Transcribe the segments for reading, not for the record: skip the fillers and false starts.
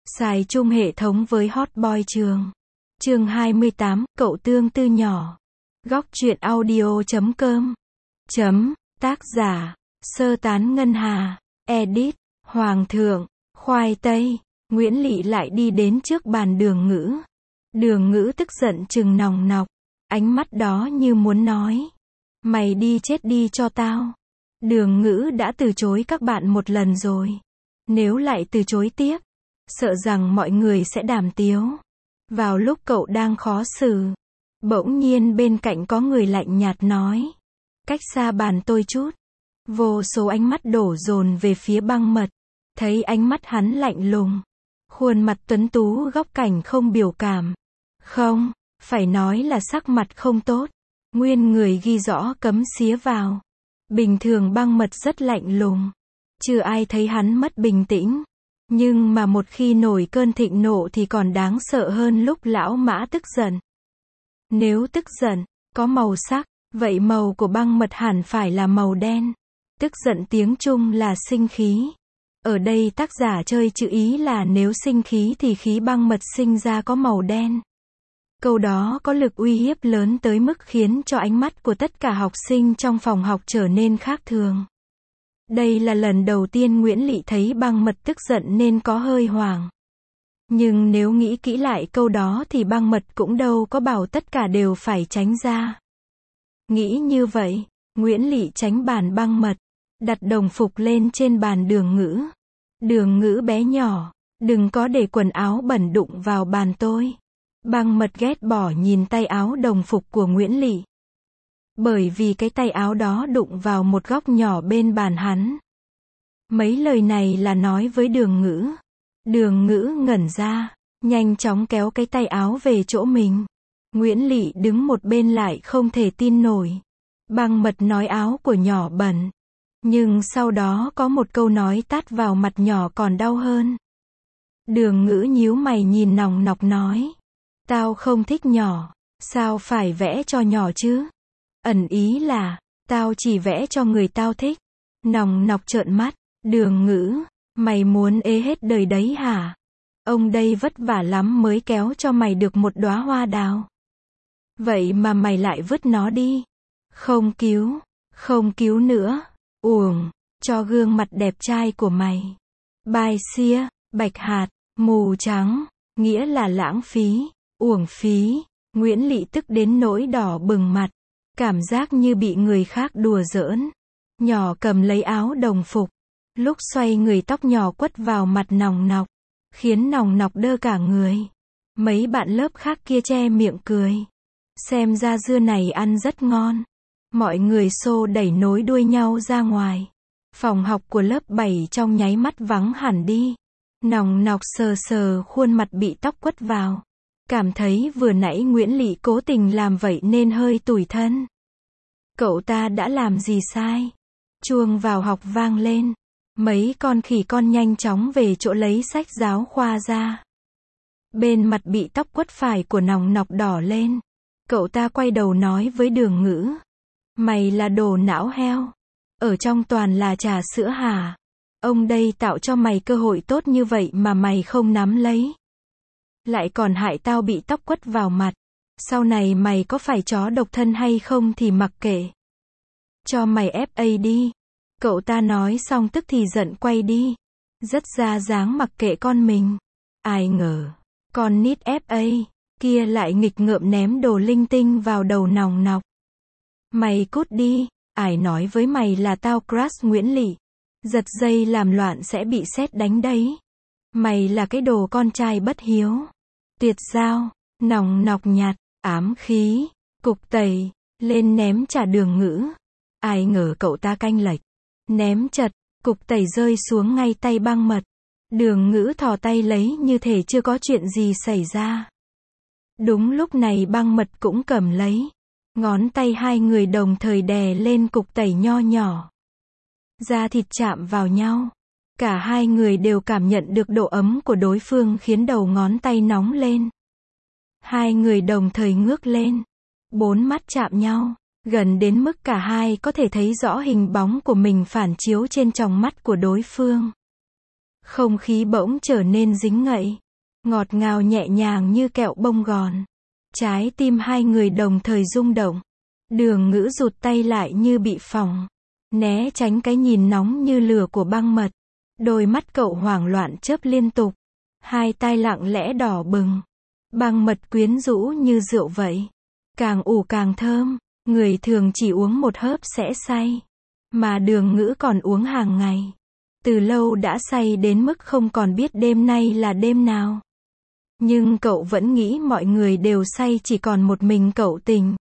Xài chung hệ thống với Hot Boy trường. Chương 28, cậu tương tư nhỏ. Góc truyện audio.com. Tác giả, Sơ Tán Ngân Hà. Edit, Hoàng thượng, khoai tây. Nguyễn Lị lại đi đến trước bàn Đường Ngữ. Đường Ngữ tức giận trừng nòng nọc. Ánh mắt đó như muốn nói. Mày đi chết đi cho tao. Đường Ngữ đã từ chối các bạn một lần rồi. Nếu lại từ chối tiếp, sợ rằng mọi người sẽ đàm tiếu. Vào lúc cậu đang khó xử, bỗng nhiên bên cạnh có người lạnh nhạt nói. Cách xa bàn tôi chút. Vô số ánh mắt đổ dồn về phía Băng Mật. Thấy ánh mắt hắn lạnh lùng. Khuôn mặt tuấn tú góc cạnh không biểu cảm. Không, phải nói là sắc mặt không tốt. Nguyên người ghi rõ cấm xía vào. Bình thường Băng Mật rất lạnh lùng. Chưa ai thấy hắn mất bình tĩnh. Nhưng mà một khi nổi cơn thịnh nộ thì còn đáng sợ hơn lúc lão mã tức giận. Nếu tức giận, có màu sắc, vậy màu của Băng Mật hẳn phải là màu đen. Tức giận tiếng Trung là sinh khí. Ở đây tác giả chơi chữ ý là nếu sinh khí thì khí Băng Mật sinh ra có màu đen. Câu đó có lực uy hiếp lớn tới mức khiến cho ánh mắt của tất cả học sinh trong phòng học trở nên khác thường. Đây là lần đầu tiên Nguyễn Lị thấy Băng Mật tức giận nên có hơi hoảng. Nhưng nếu nghĩ kỹ lại câu đó thì Băng Mật cũng đâu có bảo tất cả đều phải tránh ra. Nghĩ như vậy, Nguyễn Lị tránh bàn Băng Mật, đặt đồng phục lên trên bàn Đường Ngữ. Đường Ngữ bé nhỏ, đừng có để quần áo bẩn đụng vào bàn tôi. Băng Mật ghét bỏ nhìn tay áo đồng phục của Nguyễn Lị. Bởi vì cái tay áo đó đụng vào một góc nhỏ bên bàn hắn. Mấy lời này là nói với Đường Ngữ. Đường Ngữ ngẩn ra, nhanh chóng kéo cái tay áo về chỗ mình. Nguyễn Lị đứng một bên lại không thể tin nổi. Băng Mật nói áo của nhỏ bẩn. Nhưng sau đó có một câu nói tát vào mặt nhỏ còn đau hơn. Đường Ngữ nhíu mày nhìn nòng nọc nói. Tao không thích nhỏ, sao phải vẽ cho nhỏ chứ? Ẩn ý là, tao chỉ vẽ cho người tao thích. Nòng nọc trợn mắt, Đường Ngữ, mày muốn ế hết đời đấy hả? Ông đây vất vả lắm mới kéo cho mày được một đóa hoa đào. Vậy mà mày lại vứt nó đi. Không cứu nữa, uổng, cho gương mặt đẹp trai của mày. Bài xia, bạch hạt, mù trắng, nghĩa là lãng phí, uổng phí. Nguyễn Lị tức đến nỗi đỏ bừng mặt. Cảm giác như bị người khác đùa giỡn. Nhỏ cầm lấy áo đồng phục. Lúc xoay người tóc nhỏ quất vào mặt nòng nọc. Khiến nòng nọc đơ cả người. Mấy bạn lớp khác kia che miệng cười. Xem ra dưa này ăn rất ngon. Mọi người xô đẩy nối đuôi nhau ra ngoài. Phòng học của lớp 7 trong nháy mắt vắng hẳn đi. Nòng nọc sờ sờ khuôn mặt bị tóc quất vào. Cảm thấy vừa nãy Nguyễn Lị cố tình làm vậy nên hơi tủi thân. Cậu ta đã làm gì sai? Chuông vào học vang lên. Mấy con khỉ con nhanh chóng về chỗ lấy sách giáo khoa ra. Bên mặt bị tóc quất phải của nòng nọc đỏ lên. Cậu ta quay đầu nói với Đường Ngữ. Mày là đồ não heo. Ở trong toàn là trà sữa hả? Ông đây tạo cho mày cơ hội tốt như vậy mà mày không nắm lấy. Lại còn hại tao bị tóc quất vào mặt. Sau này mày có phải chó độc thân hay không thì mặc kệ. Cho mày FA đi. Cậu ta nói xong tức thì giận quay đi. Rất ra dáng mặc kệ con mình. Ai ngờ, con nít FA kia lại nghịch ngợm ném đồ linh tinh vào đầu nòng nọc. Mày cút đi, ai nói với mày là tao crush Nguyễn Lị. Giật dây làm loạn sẽ bị sét đánh đấy. Mày là cái đồ con trai bất hiếu. Tuyệt giao, nòng nọc nhạt, ám khí, cục tẩy, lên ném trả Đường Ngữ. Ai ngờ cậu ta canh lệch. Ném chật, cục tẩy rơi xuống ngay tay Băng Mật. Đường Ngữ thò tay lấy như thể chưa có chuyện gì xảy ra. Đúng lúc này Băng Mật cũng cầm lấy. Ngón tay hai người đồng thời đè lên cục tẩy nho nhỏ. Da thịt chạm vào nhau. Cả hai người đều cảm nhận được độ ấm của đối phương khiến đầu ngón tay nóng lên. Hai người đồng thời ngước lên. Bốn mắt chạm nhau, gần đến mức cả hai có thể thấy rõ hình bóng của mình phản chiếu trên tròng mắt của đối phương. Không khí bỗng trở nên dính ngậy, ngọt ngào nhẹ nhàng như kẹo bông gòn. Trái tim hai người đồng thời rung động. Đường Ngữ rụt tay lại như bị phỏng, né tránh cái nhìn nóng như lửa của Băng Mật. Đôi mắt cậu hoảng loạn chớp liên tục, hai tai lặng lẽ đỏ bừng. Băng Mật quyến rũ như rượu vậy, càng ủ càng thơm, người thường chỉ uống một hớp sẽ say, mà Đường Ngữ còn uống hàng ngày. Từ lâu đã say đến mức không còn biết đêm nay là đêm nào. Nhưng cậu vẫn nghĩ mọi người đều say, chỉ còn một mình cậu tỉnh.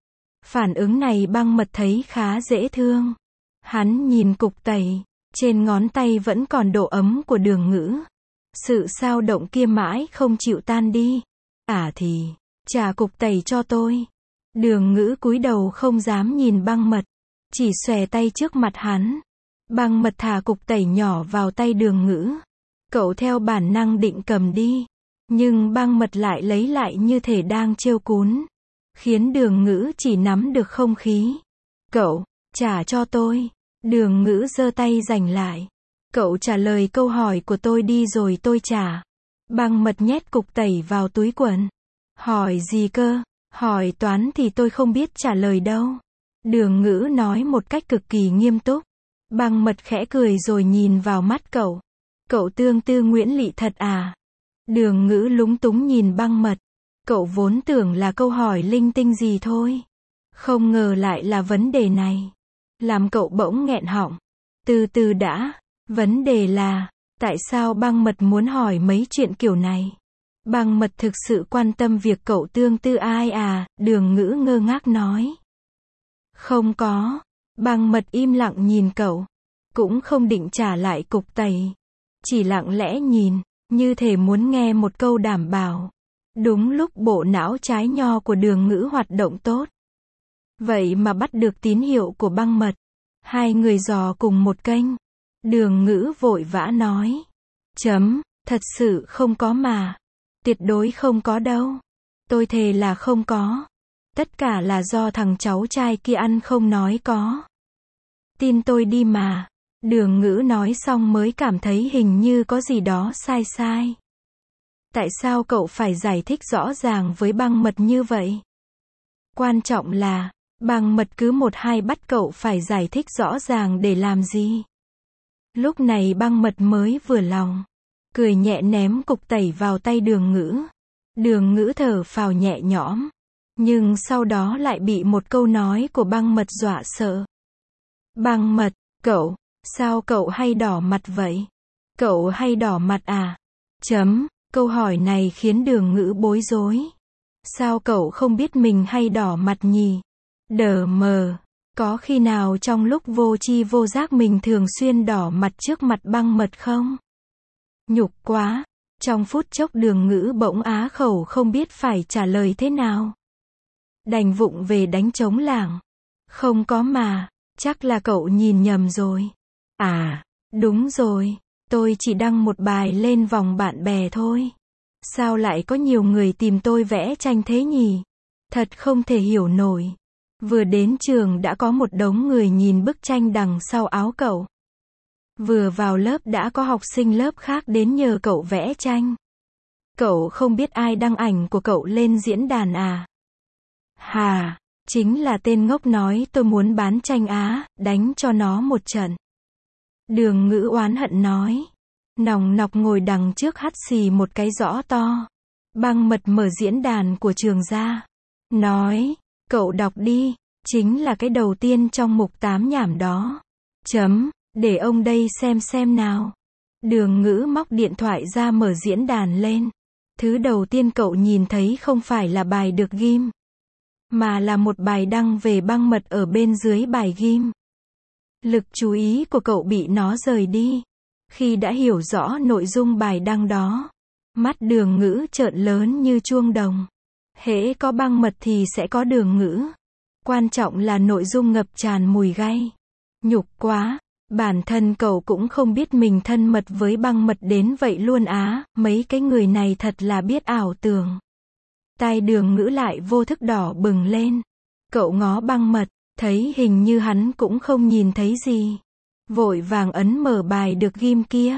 Phản ứng này Băng Mật thấy khá dễ thương. Hắn nhìn cục tẩy, trên ngón tay vẫn còn độ ấm của Đường Ngữ. Sự xao động kia mãi không chịu tan đi. Thì, trả cục tẩy cho tôi. Đường Ngữ cúi đầu không dám nhìn Băng Mật, chỉ xòe tay trước mặt hắn. Băng Mật thả cục tẩy nhỏ vào tay Đường Ngữ. Cậu theo bản năng định cầm đi, nhưng Băng Mật lại lấy lại như thể đang trêu cún, khiến Đường Ngữ chỉ nắm được không khí. Cậu, trả cho tôi. Đường Ngữ giơ tay giành lại. Cậu trả lời câu hỏi của tôi đi rồi tôi trả. Băng Mật nhét cục tẩy vào túi quần. Hỏi gì cơ? Hỏi toán thì tôi không biết trả lời đâu. Đường Ngữ nói một cách cực kỳ nghiêm túc. Băng Mật khẽ cười rồi nhìn vào mắt cậu. Cậu tương tư Nguyễn Lị thật à? Đường Ngữ lúng túng nhìn Băng Mật. Cậu vốn tưởng là câu hỏi linh tinh gì thôi, không ngờ lại là vấn đề này. Làm cậu bỗng nghẹn họng. Từ từ đã, vấn đề là, tại sao Băng Mật muốn hỏi mấy chuyện kiểu này? Băng Mật thực sự quan tâm việc cậu tương tư ai à? Đường Ngữ ngơ ngác nói. Không có. Băng Mật im lặng nhìn cậu, cũng không định trả lại cục tẩy, chỉ lặng lẽ nhìn, như thể muốn nghe một câu đảm bảo. Đúng lúc bộ não trái nho của Đường Ngữ hoạt động tốt, vậy mà bắt được tín hiệu của Băng Mật. Hai người dò cùng một kênh. Đường Ngữ vội vã nói. Thật sự không có mà. Tuyệt đối không có đâu. Tôi thề là không có. Tất cả là do thằng cháu trai kia ăn không nói có. Tin tôi đi mà. Đường Ngữ nói xong mới cảm thấy hình như có gì đó sai sai. Tại sao cậu phải giải thích rõ ràng với Băng Mật như vậy? Quan trọng là, Băng Mật cứ một hai bắt cậu phải giải thích rõ ràng để làm gì? Lúc này Băng Mật mới vừa lòng, cười nhẹ ném cục tẩy vào tay Đường Ngữ. Đường Ngữ thở phào nhẹ nhõm, nhưng sau đó lại bị một câu nói của Băng Mật dọa sợ. Băng Mật, sao cậu hay đỏ mặt vậy? Cậu hay đỏ mặt à? Câu hỏi này khiến Đường Ngữ bối rối. Sao cậu không biết mình hay đỏ mặt nhỉ? Đờ mờ. Có khi nào trong lúc vô tri vô giác mình thường xuyên đỏ mặt trước mặt Băng Mật không? Nhục quá. Trong phút chốc Đường Ngữ bỗng á khẩu không biết phải trả lời thế nào. Đành vụng về đánh trống lảng. Không có mà. Chắc là cậu nhìn nhầm rồi. Đúng rồi. Tôi chỉ đăng một bài lên vòng bạn bè thôi. Sao lại có nhiều người tìm tôi vẽ tranh thế nhỉ? Thật không thể hiểu nổi. Vừa đến trường đã có một đống người nhìn bức tranh đằng sau áo cậu. Vừa vào lớp đã có học sinh lớp khác đến nhờ cậu vẽ tranh. Cậu không biết ai đăng ảnh của cậu lên diễn đàn à? Chính là tên ngốc nói tôi muốn bán tranh á, đánh cho nó một trận. Đường Ngữ oán hận nói. Nòng nọc ngồi đằng trước hắt xì một cái rõ to. Băng Mật mở diễn đàn của trường ra. Nói, cậu đọc đi, chính là cái đầu tiên trong mục 8 nhảm đó. Để ông đây xem nào. Đường Ngữ móc điện thoại ra mở diễn đàn lên. Thứ đầu tiên cậu nhìn thấy không phải là bài được ghim, mà là một bài đăng về Băng Mật ở bên dưới bài ghim. Lực chú ý của cậu bị nó rời đi. Khi đã hiểu rõ nội dung bài đăng đó, mắt Đường Ngữ trợn lớn như chuông đồng. Hễ có Băng Mật thì sẽ có Đường Ngữ. Quan trọng là nội dung ngập tràn mùi gay. Nhục quá. Bản thân cậu cũng không biết mình thân mật với Băng Mật đến vậy luôn á. Mấy cái người này thật là biết ảo tưởng. Tai Đường Ngữ lại vô thức đỏ bừng lên. Cậu ngó Băng Mật, thấy hình như hắn cũng không nhìn thấy gì. Vội vàng ấn mở bài được ghim kia.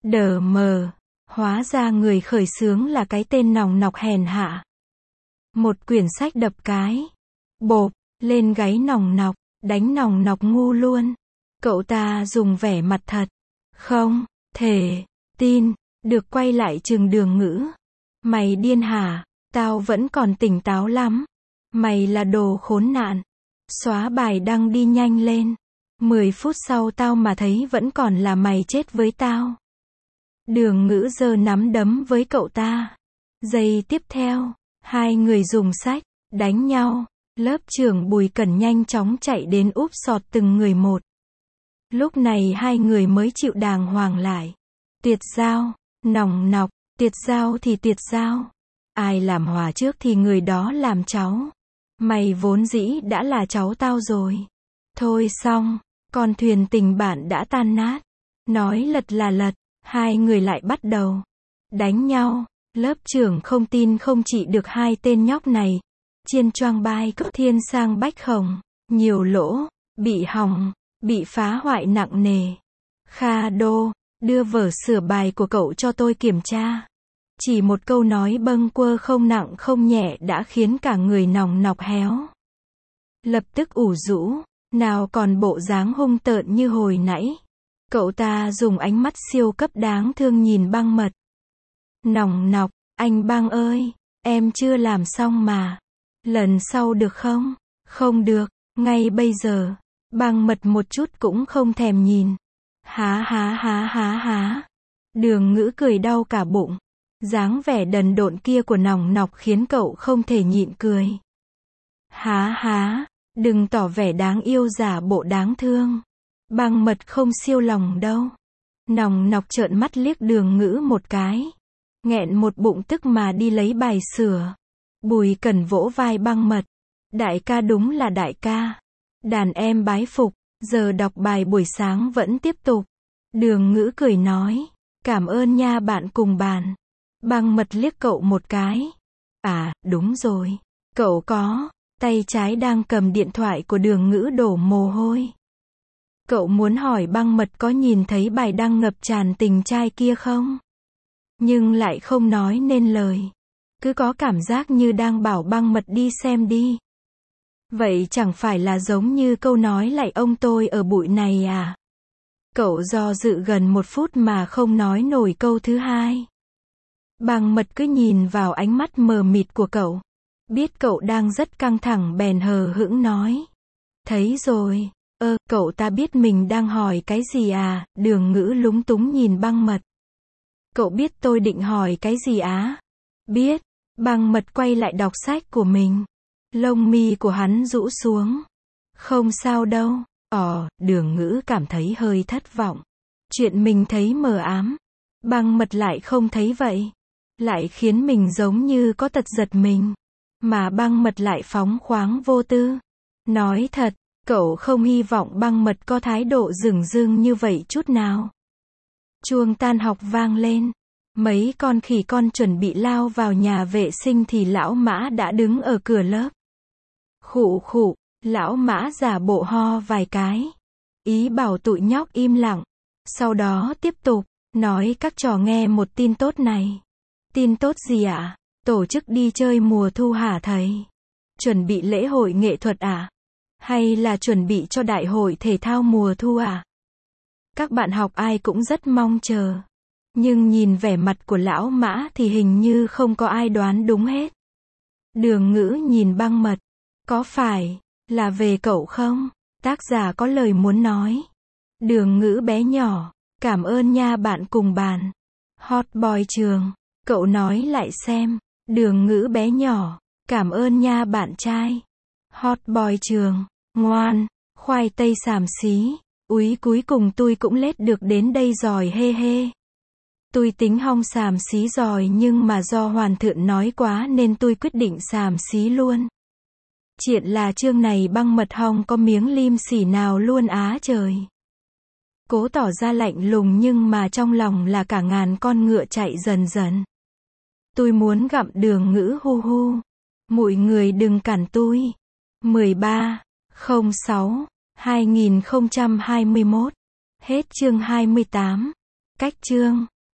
Đờ mờ. Hóa ra người khởi xướng là cái tên nòng nọc hèn hạ. Một quyển sách đập cái. Bộp, lên gáy nòng nọc, đánh nòng nọc ngu luôn. Cậu ta dùng vẻ mặt thật. Không thể tin, được quay lại chừng Đường Ngữ. Mày điên hả? Tao vẫn còn tỉnh táo lắm. Mày là đồ khốn nạn. Xóa bài đăng đi nhanh lên. 10 phút sau tao mà thấy vẫn còn là mày chết với tao. Đường Ngữ giơ nắm đấm với cậu ta. Giây tiếp theo, hai người dùng sách, đánh nhau. Lớp trưởng Bùi Cẩn nhanh chóng chạy đến úp sọt từng người một. Lúc này hai người mới chịu đàng hoàng lại. Tuyệt giao, nòng nọc, tuyệt giao thì tuyệt giao. Ai làm hòa trước thì người đó làm cháu. Mày vốn dĩ đã là cháu tao rồi. Thôi xong, con thuyền tình bạn đã tan nát. Nói lật là lật, hai người lại bắt đầu đánh nhau. Lớp trưởng không tin không trị được hai tên nhóc này. Chiên choang bai cấp thiên sang bách khổng. Nhiều lỗ, bị hỏng, bị phá hoại nặng nề. Kha Đô, đưa vở sửa bài của cậu cho tôi kiểm tra. Chỉ một câu nói bâng quơ không nặng không nhẹ đã khiến cả người nòng nọc héo. Lập tức ủ rũ, nào còn bộ dáng hung tợn như hồi nãy. Cậu ta dùng ánh mắt siêu cấp đáng thương nhìn Băng Mật. Nòng nọc, anh Băng ơi, em chưa làm xong mà. Lần sau được không? Không được, ngay bây giờ. Băng Mật một chút cũng không thèm nhìn. Há há há há há. Đường Ngữ cười đau cả bụng. Dáng vẻ đần độn kia của nòng nọc khiến cậu không thể nhịn cười. Há há, đừng tỏ vẻ đáng yêu giả bộ đáng thương. Băng Mật không siêu lòng đâu. Nòng nọc trợn mắt liếc Đường Ngữ một cái. Nghẹn một bụng tức mà đi lấy bài sửa. Bùi Cẩn vỗ vai Băng Mật. Đại ca đúng là đại ca. Đàn em bái phục, giờ đọc bài buổi sáng vẫn tiếp tục. Đường Ngữ cười nói. Cảm ơn nha bạn cùng bàn. Băng Mật liếc cậu một cái. À, đúng rồi. Cậu có, tay trái đang cầm điện thoại của Đường Ngữ đổ mồ hôi. Cậu muốn hỏi Băng Mật có nhìn thấy bài đăng ngập tràn tình trai kia không? Nhưng lại không nói nên lời. Cứ có cảm giác như đang bảo Băng Mật đi xem đi. Vậy chẳng phải là giống như câu nói lại ông tôi ở bụi này à? Cậu do dự gần 1 phút mà không nói nổi câu thứ hai. Băng Mật cứ nhìn vào ánh mắt mờ mịt của cậu. Biết cậu đang rất căng thẳng bèn hờ hững nói. Thấy rồi, cậu ta biết mình đang hỏi cái gì à? Đường Ngữ lúng túng nhìn Băng Mật. Cậu biết tôi định hỏi cái gì á? Biết. Băng Mật quay lại đọc sách của mình. Lông mi của hắn rũ xuống. Không sao đâu. Đường Ngữ cảm thấy hơi thất vọng. Chuyện mình thấy mờ ám. Băng Mật lại không thấy vậy. Lại khiến mình giống như có tật giật mình. Mà Băng Mật lại phóng khoáng vô tư. Nói thật, cậu không hy vọng Băng Mật có thái độ dửng dưng như vậy chút nào. Chuông tan học vang lên. Mấy con khỉ con chuẩn bị lao vào nhà vệ sinh thì lão Mã đã đứng ở cửa lớp. Khụ khụ, lão Mã giả bộ ho vài cái. Ý bảo tụi nhóc im lặng. Sau đó tiếp tục, nói các trò nghe một tin tốt này. Tin tốt gì ạ? Tổ chức đi chơi mùa thu hả thầy? Chuẩn bị lễ hội nghệ thuật à? Hay là chuẩn bị cho đại hội thể thao mùa thu à? Các bạn học ai cũng rất mong chờ. Nhưng nhìn vẻ mặt của lão Mã thì hình như không có ai đoán đúng hết. Đường Ngữ nhìn Băng Mật. Có phải là về cậu không? Tác giả có lời muốn nói. Đường Ngữ bé nhỏ. Cảm ơn nha bạn cùng bàn. Hot boy trường. Cậu nói lại xem. Đường Ngữ bé nhỏ. Cảm ơn nha bạn trai. Hot boy trường. Ngoan. Khoai tây xàm xí. Úi cuối cùng tôi cũng lết được đến đây rồi hê hê. Tôi tính hong xàm xí rồi nhưng mà do Hoàn Thượng nói quá nên tôi quyết định xàm xí luôn. Chuyện là chương này Băng Mật hong có miếng lim xỉ nào luôn á trời. Cố tỏ ra lạnh lùng nhưng mà trong lòng là cả ngàn con ngựa chạy dần dần. Tôi muốn gặm Đường Ngữ hu hu. Mọi người đừng cản tôi. 13/06/2021. Hết chương 28. Cách chương